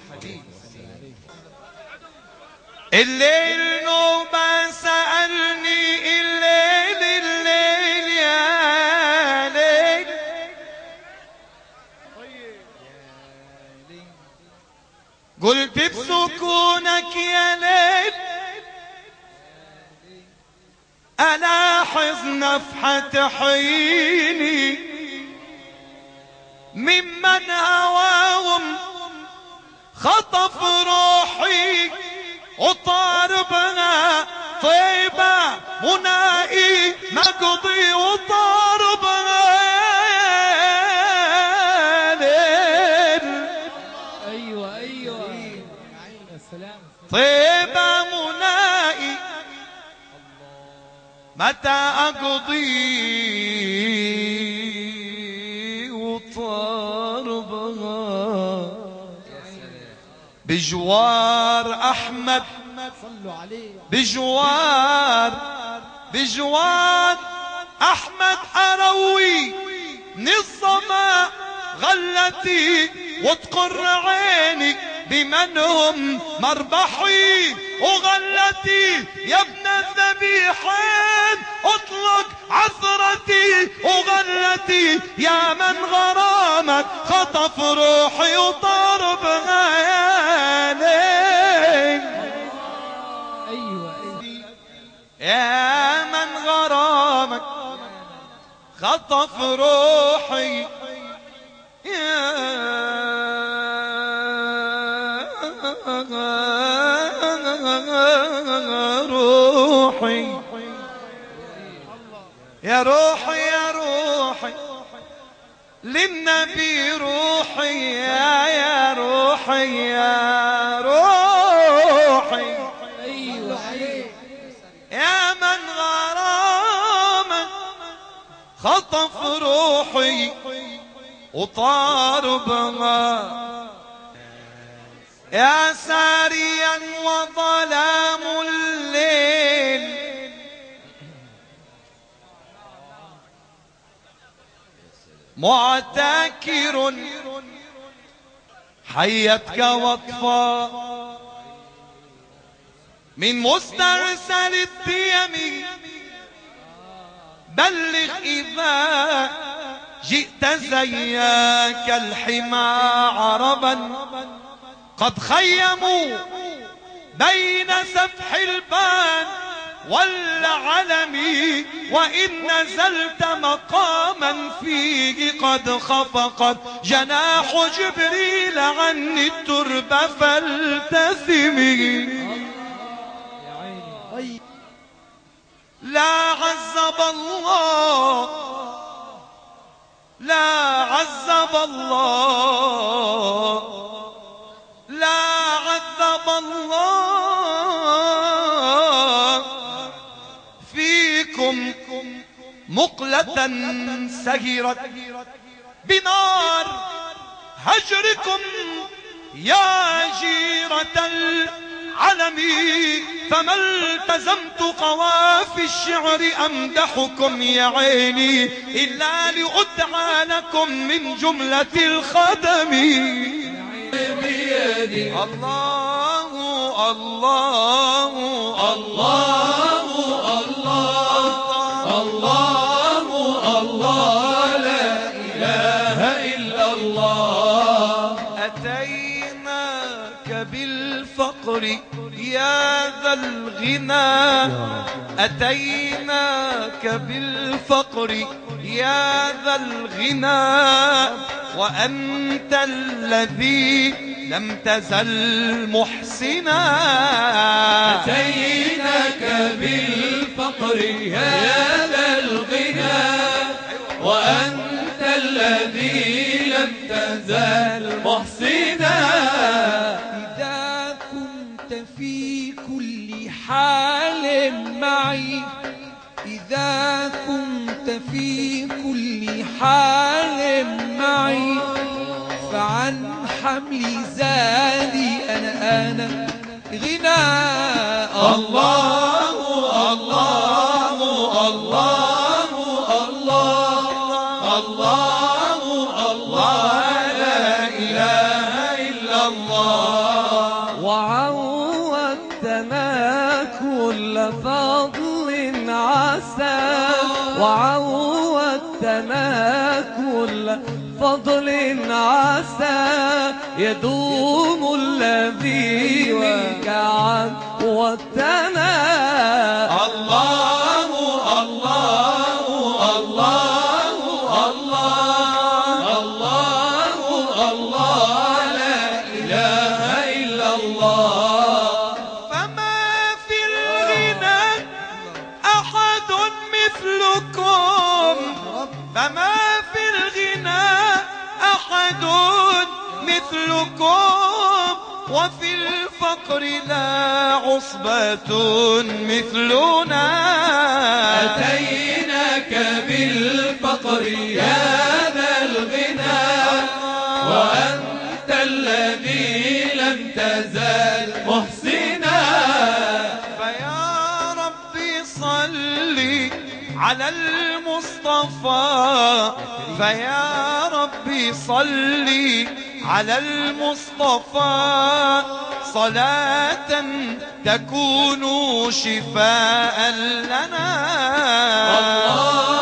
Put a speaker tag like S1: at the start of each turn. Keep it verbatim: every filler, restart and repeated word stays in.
S1: الليل نوبة سألني الليل الليل يا ليل، قلت بسكونك يا ليل ألاحظ نفحة حيني ممن هواهم خطف روحي وطار بها طيبة منائي مقضي وطار بها ليل.
S2: ايوه ايوه يا سلام.
S1: طيبة منائي متى أقضي وطار بها بجوار أحمد،
S2: صلوا عليه،
S1: بجوار بجوار أحمد أروي من الظما غلتي وتقر عيني بمن هم مربحي وغلتي يا ابن الذبيحين اطلق عثرتي وغلتي يا من غرامك خطف روحي وطار بها يا ليل.
S2: ايوه ايوه
S1: يا من غرامك خطف روحي يا روحي يا روحي يا روحي للنبي روحي يا يا روحي يا روحي.
S2: ايوه
S1: يا من غرامك خطف روحي وطار بها يا ساريا وظلام الليل معتكر حيتك وطفا من مسترسل الديم بلغ إذا جئت زياك الحمى عربا قد خيموا بين سفح البان والعلم وإن نزلت مقاما فيه قد خفقت جناح جبريل عني الترب فالتثمي. لا عذب الله لا عذب الله لا عذب الله فيكم مقلة سهرت بنار هجركم يا جيرة العلمي فما التزمت قوافي الشعر أمدحكم يا عيني إلا لأدعى لكم من جملة الخدم. الله الله الله الله الله الله لا إله إلا الله. أتيناك بالفقر يا ذا الغنى أتيناك بالفقر يا ذا الغنى وأنت الذي لم تزل محسنا.
S3: أتيناك بالفقر يا ذا الغنى وأنت الذي لم تزل محسنا.
S2: إذا كنت في كل حال معي إذا كنت في كل حال معي فعن حمل زادي أنا أنا غنى.
S1: الله الله الله الله الله الله لا إله إلا الله.
S3: الله
S2: وعودتنا كل فضل عسى وعودتنا كل فضل عسى يدوم الذي منك عودتنا.
S3: الله الله الله الله الله الله لا إله إلا الله.
S1: فما في الغنى أحد مثلكم فما في الغنى أحد مثلكم وفي الفقر لا عصبة مثلنا.
S3: أتيناك بالفقر يا ذا الغنى وأنت الذي لم تزل محسنا.
S1: فيا ربي صلي على المصطفى فيا ربي صلي على المصطفى صلاة تكون شفاء لنا.
S3: الله